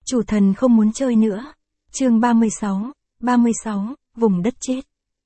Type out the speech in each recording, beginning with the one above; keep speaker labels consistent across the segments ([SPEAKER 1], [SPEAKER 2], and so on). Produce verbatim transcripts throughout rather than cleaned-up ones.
[SPEAKER 1] Chủ thần không muốn chơi nữa. Chương ba mươi sáu, ba mươi sáu, vùng đất chết.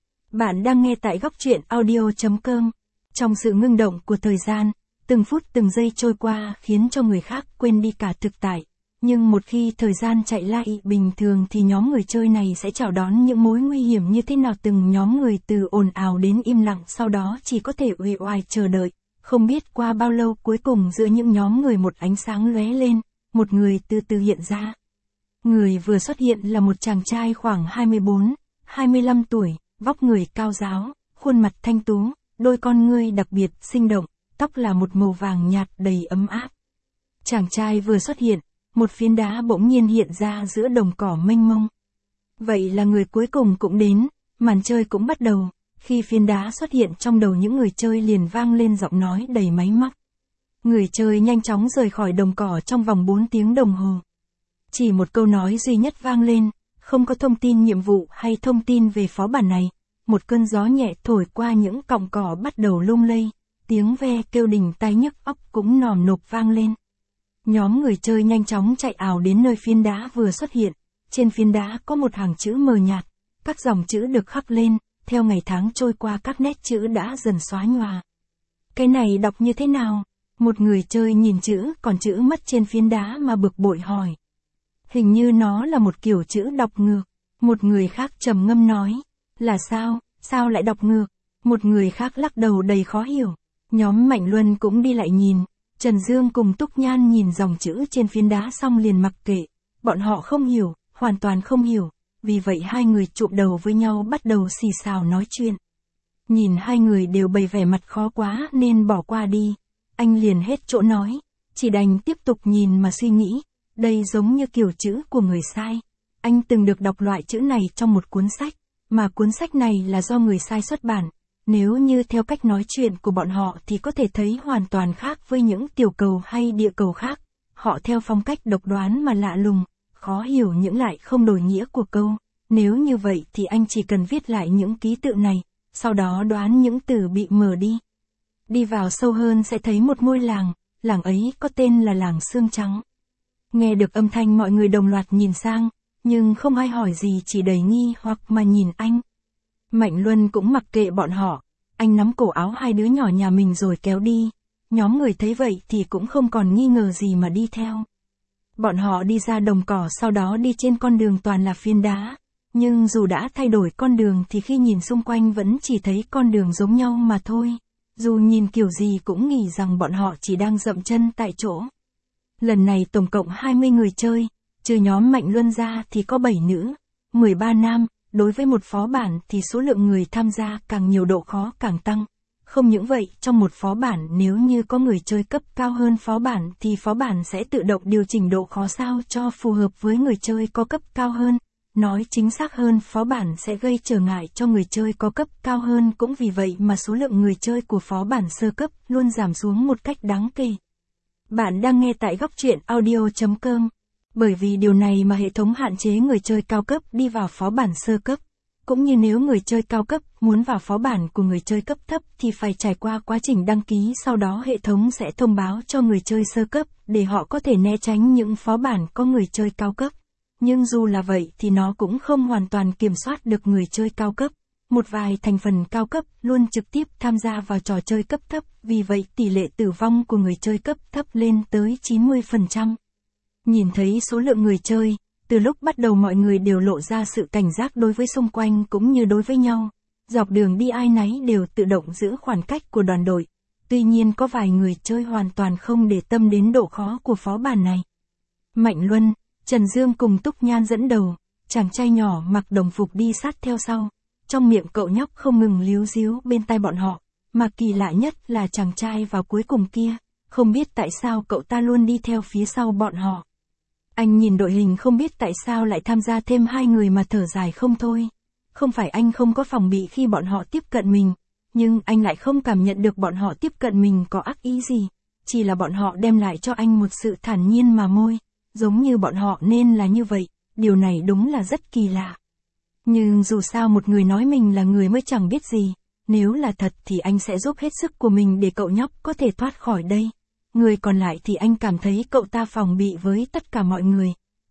[SPEAKER 1] Bạn đang nghe tại góc truyện audio.com. Trong sự ngưng động của thời gian, từng phút từng giây trôi qua khiến cho người khác quên đi cả thực tại. Nhưng một khi thời gian chạy lại bình thường thì nhóm người chơi này sẽ chào đón những mối nguy hiểm như thế nào. Từng nhóm người từ ồn ào đến im lặng, sau đó chỉ có thể uể oải chờ đợi. Không biết qua bao lâu, cuối cùng giữa những nhóm người một ánh sáng lóe lên, một người từ từ hiện ra. Người vừa xuất hiện là một chàng trai khoảng hai mươi bốn, hai mươi lăm tuổi, vóc người cao ráo, khuôn mặt thanh tú, đôi con ngươi đặc biệt sinh động, tóc là một màu vàng nhạt đầy ấm áp. Chàng trai vừa xuất hiện, một phiến đá bỗng nhiên hiện ra giữa đồng cỏ mênh mông. Vậy là người cuối cùng cũng đến, màn chơi cũng bắt đầu. Khi phiến đá xuất hiện trong đầu những người chơi liền vang lên giọng nói đầy máy móc. Người chơi nhanh chóng rời khỏi đồng cỏ trong vòng bốn tiếng đồng hồ. Chỉ một câu nói duy nhất vang lên, không có thông tin nhiệm vụ hay thông tin về phó bản này. Một cơn gió nhẹ thổi qua những cọng cỏ bắt đầu lung lay, tiếng ve kêu đình tai nhức óc cũng nòm nộp vang lên. Nhóm người chơi nhanh chóng chạy ảo đến nơi phiến đá vừa xuất hiện. Trên phiến đá có một hàng chữ mờ nhạt, các dòng chữ được khắc lên, theo ngày tháng trôi qua các nét chữ đã dần xóa nhòa. Cái này đọc như thế nào? Một người chơi nhìn chữ còn chữ mất trên phiến đá mà bực bội hỏi. Hình như nó là một kiểu chữ đọc ngược. Một người khác trầm ngâm nói. Là sao? Sao lại đọc ngược? Một người khác lắc đầu đầy khó hiểu. Nhóm Mạnh Luân cũng đi lại nhìn. Trần Dương cùng Túc Nhan nhìn dòng chữ trên phiến đá xong liền mặc kệ. Bọn họ không hiểu, hoàn toàn không hiểu. Vì vậy hai người chụm đầu với nhau bắt đầu xì xào nói chuyện. Nhìn hai người đều bày vẻ mặt khó quá nên bỏ qua đi. Anh liền hết chỗ nói. Chỉ đành tiếp tục nhìn mà suy nghĩ. Đây giống như kiểu chữ của người sai. Anh từng được đọc loại chữ này trong một cuốn sách. Mà cuốn sách này là do người sai xuất bản. Nếu như theo cách nói chuyện của bọn họ thì có thể thấy hoàn toàn khác với những tiểu cầu hay địa cầu khác. Họ theo phong cách độc đoán mà lạ lùng. Khó hiểu những lại không đổi nghĩa của câu. Nếu như vậy thì anh chỉ cần viết lại những ký tự này, sau đó đoán những từ bị mờ đi. Đi vào sâu hơn sẽ thấy một ngôi làng, làng ấy có tên là làng Xương Trắng. Nghe được âm thanh mọi người đồng loạt nhìn sang, nhưng không ai hỏi gì, chỉ đầy nghi hoặc mà nhìn anh. Mạnh Luân cũng mặc kệ bọn họ, anh nắm cổ áo hai đứa nhỏ nhà mình rồi kéo đi. Nhóm người thấy vậy thì cũng không còn nghi ngờ gì mà đi theo. Bọn họ đi ra đồng cỏ, sau đó đi trên con đường toàn là phiến đá. Nhưng dù đã thay đổi con đường thì khi nhìn xung quanh vẫn chỉ thấy con đường giống nhau mà thôi. Dù nhìn kiểu gì cũng nghĩ rằng bọn họ chỉ đang dậm chân tại chỗ. Lần này tổng cộng hai mươi người chơi, trừ nhóm Mạnh Luân ra thì có bảy nữ, mười ba nam. Đối với một phó bản thì số lượng người tham gia càng nhiều độ khó càng tăng. Không những vậy, trong một phó bản nếu như có người chơi cấp cao hơn phó bản thì phó bản sẽ tự động điều chỉnh độ khó sao cho phù hợp với người chơi có cấp cao hơn. Nói chính xác hơn, phó bản sẽ gây trở ngại cho người chơi có cấp cao hơn, cũng vì vậy mà số lượng người chơi của phó bản sơ cấp luôn giảm xuống một cách đáng kể. Bạn đang nghe tại góc truyện audio.com. Bởi vì điều này mà hệ thống hạn chế người chơi cao cấp đi vào phó bản sơ cấp. Cũng như nếu người chơi cao cấp muốn vào phó bản của người chơi cấp thấp thì phải trải qua quá trình đăng ký, sau đó hệ thống sẽ thông báo cho người chơi sơ cấp để họ có thể né tránh những phó bản có người chơi cao cấp. Nhưng dù là vậy thì nó cũng không hoàn toàn kiểm soát được người chơi cao cấp. Một vài thành phần cao cấp luôn trực tiếp tham gia vào trò chơi cấp thấp, vì vậy tỷ lệ tử vong của người chơi cấp thấp lên tới chín mươi phần trăm. Nhìn thấy số lượng người chơi, từ lúc bắt đầu mọi người đều lộ ra sự cảnh giác đối với xung quanh cũng như đối với nhau. Dọc đường đi ai nấy đều tự động giữ khoảng cách của đoàn đội. Tuy nhiên có vài người chơi hoàn toàn không để tâm đến độ khó của phó bản này. Mạnh Luân, Trần Dương cùng Túc Nhan dẫn đầu, chàng trai nhỏ mặc đồng phục đi sát theo sau. Trong miệng cậu nhóc không ngừng líu díu bên tai bọn họ. Mà kỳ lạ nhất là chàng trai vào cuối cùng kia. Không biết tại sao cậu ta luôn đi theo phía sau bọn họ. Anh nhìn đội hình không biết tại sao lại tham gia thêm hai người mà thở dài không thôi. Không phải anh không có phòng bị khi bọn họ tiếp cận mình, nhưng anh lại không cảm nhận được bọn họ tiếp cận mình có ác ý gì. Chỉ là bọn họ đem lại cho anh một sự thản nhiên mà môi, giống như bọn họ nên là như vậy, điều này đúng là rất kỳ lạ. Nhưng dù sao một người nói mình là người mới chẳng biết gì, nếu là thật thì anh sẽ giúp hết sức của mình để cậu nhóc có thể thoát khỏi đây. Người còn lại thì anh cảm thấy cậu ta phòng bị với tất cả mọi người.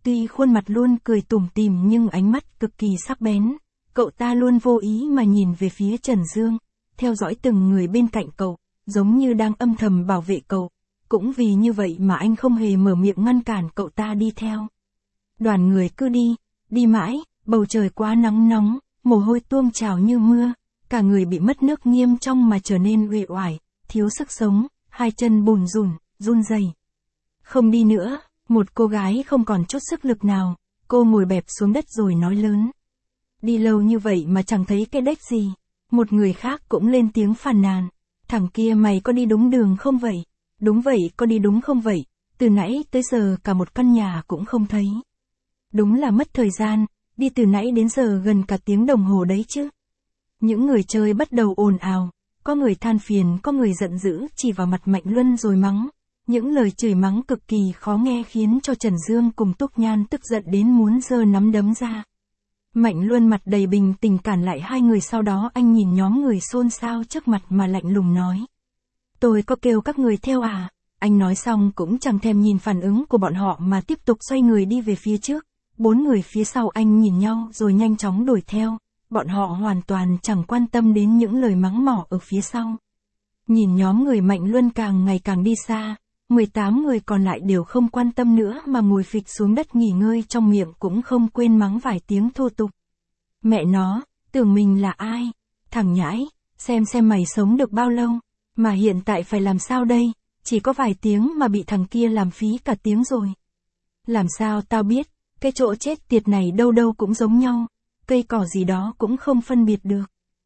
[SPEAKER 1] Tuy khuôn mặt luôn cười tủm tỉm nhưng ánh mắt cực kỳ sắc bén. Cậu ta luôn vô ý mà nhìn về phía Trần Dương, theo dõi từng người bên cạnh cậu, giống như đang âm thầm bảo vệ cậu. Cũng vì như vậy mà anh không hề mở miệng ngăn cản cậu ta đi theo. Đoàn người cứ đi, đi mãi, bầu trời quá nắng nóng, mồ hôi tuôn trào như mưa, cả người bị mất nước nghiêm trong mà trở nên uể oải, thiếu sức sống, hai chân bùn rùn, run rẩy. Không đi nữa, một cô gái không còn chút sức lực nào, cô ngồi bẹp xuống đất rồi nói lớn. Đi lâu như vậy mà chẳng thấy cái đếch gì. Một người khác cũng lên tiếng phàn nàn. Thằng kia mày có đi đúng đường không vậy? Đúng vậy, có đi đúng không vậy? Từ nãy tới giờ cả một căn nhà cũng không thấy. Đúng là mất thời gian, đi từ nãy đến giờ gần cả tiếng đồng hồ đấy chứ. Những người chơi bắt đầu ồn ào, có người than phiền, có người giận dữ chỉ vào mặt Mạnh Luân rồi mắng. Những lời chửi mắng cực kỳ khó nghe khiến cho Trần Dương cùng Túc Nhan tức giận đến muốn giơ nắm đấm ra. Mạnh Luân mặt đầy bình tĩnh cản lại hai người, sau đó anh nhìn nhóm người xôn xao trước mặt mà lạnh lùng nói. Tôi có kêu các người theo à? Anh nói xong cũng chẳng thèm nhìn phản ứng của bọn họ mà tiếp tục xoay người đi về phía trước. Bốn người phía sau anh nhìn nhau rồi nhanh chóng đuổi theo. Bọn họ hoàn toàn chẳng quan tâm đến những lời mắng mỏ ở phía sau. Nhìn nhóm người Mạnh Luân càng ngày càng đi xa, mười tám người còn lại đều không quan tâm nữa mà ngồi phịch xuống đất nghỉ ngơi, trong miệng cũng không quên mắng vài tiếng thô tục. Mẹ nó, tưởng mình là ai? Thằng nhãi, xem xem mày sống được bao lâu, mà hiện tại phải làm sao đây? Chỉ có vài tiếng mà bị thằng kia làm phí cả tiếng rồi. Làm sao tao biết, cái chỗ chết tiệt này đâu đâu cũng giống nhau, cây cỏ gì đó cũng không phân biệt được.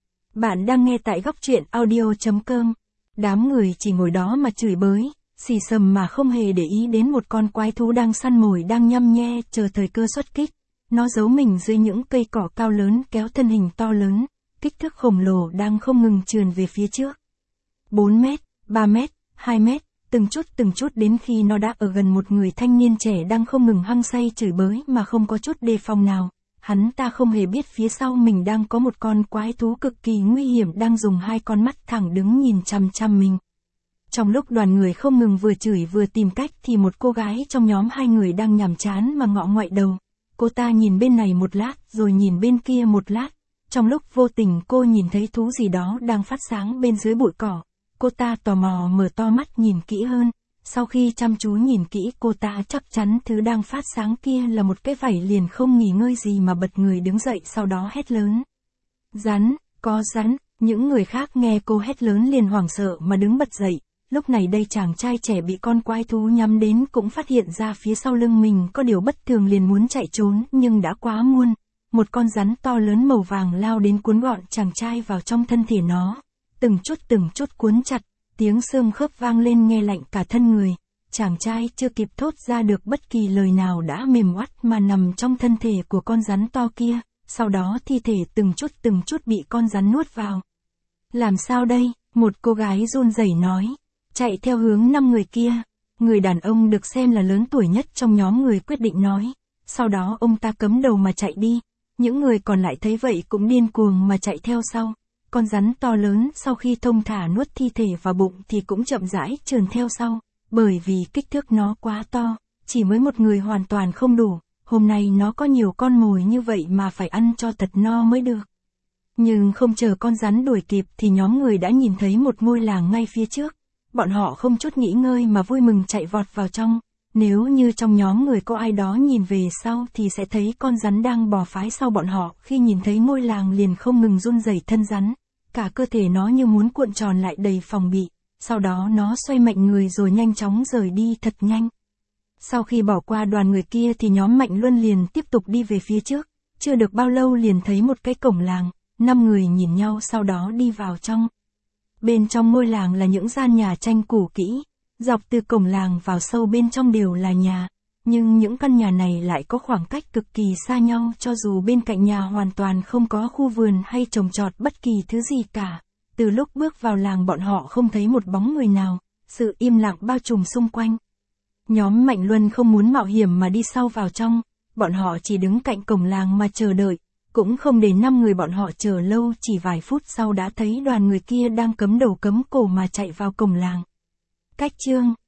[SPEAKER 1] Bạn đang nghe tại góc truyện audio chấm com. Đám người chỉ ngồi đó mà chửi bới, xì xầm mà không hề để ý đến một con quái thú đang săn mồi đang nhăm nhe chờ thời cơ xuất kích. Nó giấu mình dưới những cây cỏ cao lớn, kéo thân hình to lớn, kích thước khổng lồ đang không ngừng trườn về phía trước. bốn mét, ba mét, hai mét, từng chút từng chút đến khi nó đã ở gần một người thanh niên trẻ đang không ngừng hăng say chửi bới mà không có chút đề phòng nào. Hắn ta không hề biết phía sau mình đang có một con quái thú cực kỳ nguy hiểm đang dùng hai con mắt thẳng đứng nhìn chằm chằm mình. Trong lúc đoàn người không ngừng vừa chửi vừa tìm cách thì một cô gái trong nhóm hai người đang nhàm chán mà ngọ ngoại đầu. Cô ta nhìn bên này một lát rồi nhìn bên kia một lát. Trong lúc vô tình cô nhìn thấy thú gì đó đang phát sáng bên dưới bụi cỏ. Cô ta tò mò mở to mắt nhìn kỹ hơn. Sau khi chăm chú nhìn kỹ, cô ta chắc chắn thứ đang phát sáng kia là một cái vảy, liền không nghỉ ngơi gì mà bật người đứng dậy, sau đó hét lớn. Rắn, có rắn. Những người khác nghe cô hét lớn liền hoảng sợ mà đứng bật dậy. Lúc này đây chàng trai trẻ bị con quái thú nhắm đến cũng phát hiện ra phía sau lưng mình có điều bất thường, liền muốn chạy trốn nhưng đã quá muộn. Một con rắn to lớn màu vàng lao đến cuốn gọn chàng trai vào trong thân thể nó. Từng chút từng chút cuốn chặt, tiếng xương khớp vang lên nghe lạnh cả thân người. Chàng trai chưa kịp thốt ra được bất kỳ lời nào đã mềm oắt mà nằm trong thân thể của con rắn to kia. Sau đó thi thể từng chút từng chút bị con rắn nuốt vào. Làm sao đây? Một cô gái run rẩy nói. Chạy theo hướng năm người kia. Người đàn ông được xem là lớn tuổi nhất trong nhóm người quyết định nói. Sau đó ông ta cắm đầu mà chạy đi. Những người còn lại thấy vậy cũng điên cuồng mà chạy theo sau. Con rắn to lớn sau khi thông thả nuốt thi thể vào bụng thì cũng chậm rãi trườn theo sau. Bởi vì kích thước nó quá to, chỉ mới một người hoàn toàn không đủ. Hôm nay nó có nhiều con mồi như vậy mà phải ăn cho thật no mới được. Nhưng không chờ con rắn đuổi kịp thì nhóm người đã nhìn thấy một ngôi làng ngay phía trước. Bọn họ không chút nghỉ ngơi mà vui mừng chạy vọt vào trong. Nếu như trong nhóm người có ai đó nhìn về sau thì sẽ thấy con rắn đang bò phái sau bọn họ. Khi nhìn thấy ngôi làng liền không ngừng run rẩy thân rắn. Cả cơ thể nó như muốn cuộn tròn lại đầy phòng bị. Sau đó nó xoay mạnh người rồi nhanh chóng rời đi thật nhanh. Sau khi bỏ qua đoàn người kia thì nhóm Mạnh Luân liền tiếp tục đi về phía trước. Chưa được bao lâu liền thấy một cái cổng làng. Năm người nhìn nhau sau đó đi vào trong. Bên trong ngôi làng là những gian nhà tranh cũ kỹ. Dọc từ cổng làng vào sâu bên trong đều là nhà. Nhưng những căn nhà này lại có khoảng cách cực kỳ xa nhau, cho dù bên cạnh nhà hoàn toàn không có khu vườn hay trồng trọt bất kỳ thứ gì cả. Từ lúc bước vào làng bọn họ không thấy một bóng người nào. Sự im lặng bao trùm xung quanh. Nhóm Mạnh Luân không muốn mạo hiểm mà đi sau vào trong. Bọn họ chỉ đứng cạnh cổng làng mà chờ đợi. Cũng không để năm người bọn họ chờ lâu, chỉ vài phút sau đã thấy đoàn người kia đang cắm đầu cắm cổ mà chạy vào cổng làng. Cách chương